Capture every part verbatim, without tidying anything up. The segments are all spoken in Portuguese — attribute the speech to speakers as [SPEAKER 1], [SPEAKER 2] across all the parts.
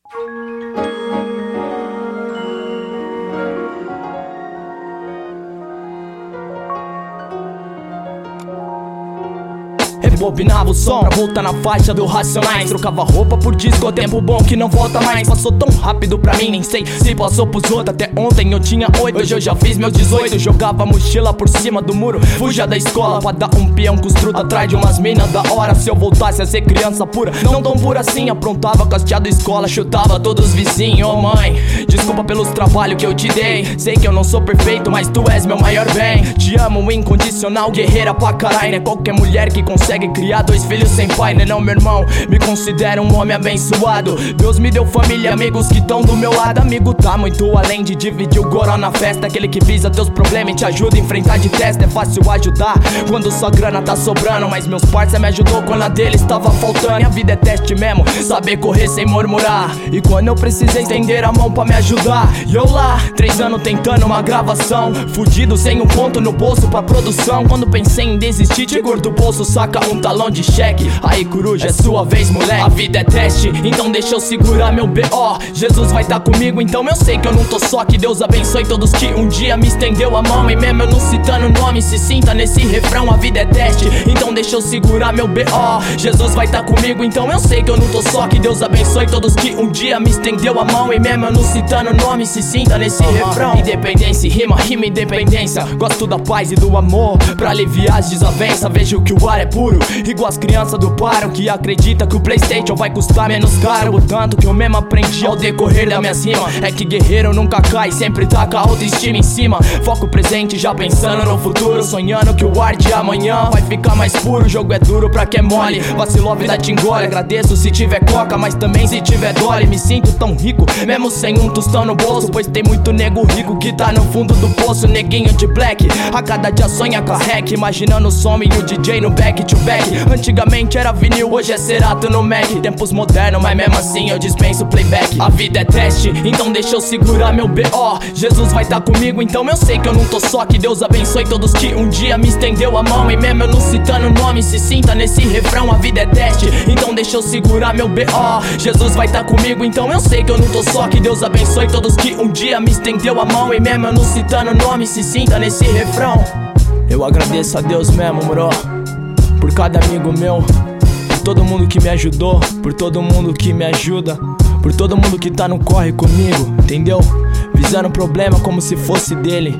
[SPEAKER 1] Rebobinava o som pra voltar na faixa do Racionais. Trocava roupa por disco, tempo bom que não volta mais. Passou tão rápido pra mim, nem sei se passou pros outros. Até ontem eu tinha oito, hoje eu já fiz meus dezoito. Jogava a mochila por cima do muro, fugia da escola pra dar um peão com os truta atrás de umas minas da hora. Se eu voltasse a ser criança pura, não tão pura assim. Aprontava com as tia da escola, chutava todos os vizinhos. Oh mãe, desculpa pelos trabalhos que eu te dei. Sei que eu não sou perfeito, mas tu és meu maior bem. Te amo incondicional, guerreira pra caralho. Não é qualquer mulher que consegue criar dois filhos sem pai, né não, meu irmão? Me considero um homem abençoado. Deus me deu família e amigos que tão do meu lado. Amigo tá muito além de dividir o goró na festa. Aquele que visa teus problemas e te ajuda a enfrentar de testa. É fácil ajudar quando sua grana tá sobrando, mas meus parça me ajudou quando a dele estava faltando. Minha vida é teste mesmo, saber correr sem murmurar. E quando eu precisei estender a mão pra me ajudar, e eu lá, três anos tentando uma gravação, fudido sem um ponto no bolso pra produção. Quando pensei em desistir, Tigor do bolso saca um talão de cheque. Aí coruja, é sua vez moleque. A vida é teste, então deixa eu segurar meu B O. Jesus vai tá comigo, então eu sei que eu não tô só. Que Deus abençoe todos que um dia me estendeu a mão. E mesmo eu não citando nome, se sinta nesse refrão. A vida é teste, então deixa eu segurar meu B O. Jesus vai tá comigo, então eu sei que eu não tô só. Que Deus abençoe todos que um dia me estendeu a mão. E mesmo eu não citando nome, se sinta nesse refrão. Independência, rima, rima, independência. Gosto da paz e do amor pra aliviar as desavenças. Vejo que o ar é puro, igual as crianças do paro que acredita que o PlayStation vai custar menos caro. O tanto que eu mesmo aprendi ao decorrer da minha rima é que guerreiro nunca cai, sempre tá com a autoestima em cima. Foco presente já pensando no futuro, sonhando que o ar de amanhã vai ficar mais puro. O jogo é duro pra quem é mole, vacilou a vida te engole. Agradeço se tiver coca, mas também se tiver dole. Me sinto tão rico, mesmo sem um tostão no bolso, pois tem muito nego rico que tá no fundo do poço. Neguinho de black, a cada dia sonha com a hack, imaginando o som e o D J no back to back. Antigamente era vinil, hoje é Cerato no Mac. Tempos modernos, mas mesmo assim eu dispenso playback. A vida é teste, então deixa eu segurar meu B O. Jesus vai tá comigo, então eu sei que eu não tô só. Que Deus abençoe todos que um dia me estendeu a mão. E mesmo eu não citando nome, se sinta nesse refrão. A vida é teste, então deixa eu segurar meu B O. Jesus vai tá comigo, então eu sei que eu não tô só. Que Deus abençoe todos que um dia me estendeu a mão. E mesmo eu não citando nome, se sinta nesse refrão. Eu agradeço a Deus mesmo, bro, por cada amigo meu, por todo mundo que me ajudou, por todo mundo que me ajuda, por todo mundo que tá no corre comigo, entendeu? Visando o problema como se fosse dele.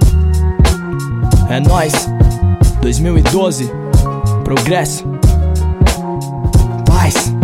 [SPEAKER 1] É nóis, dois mil e doze, progresso, paz.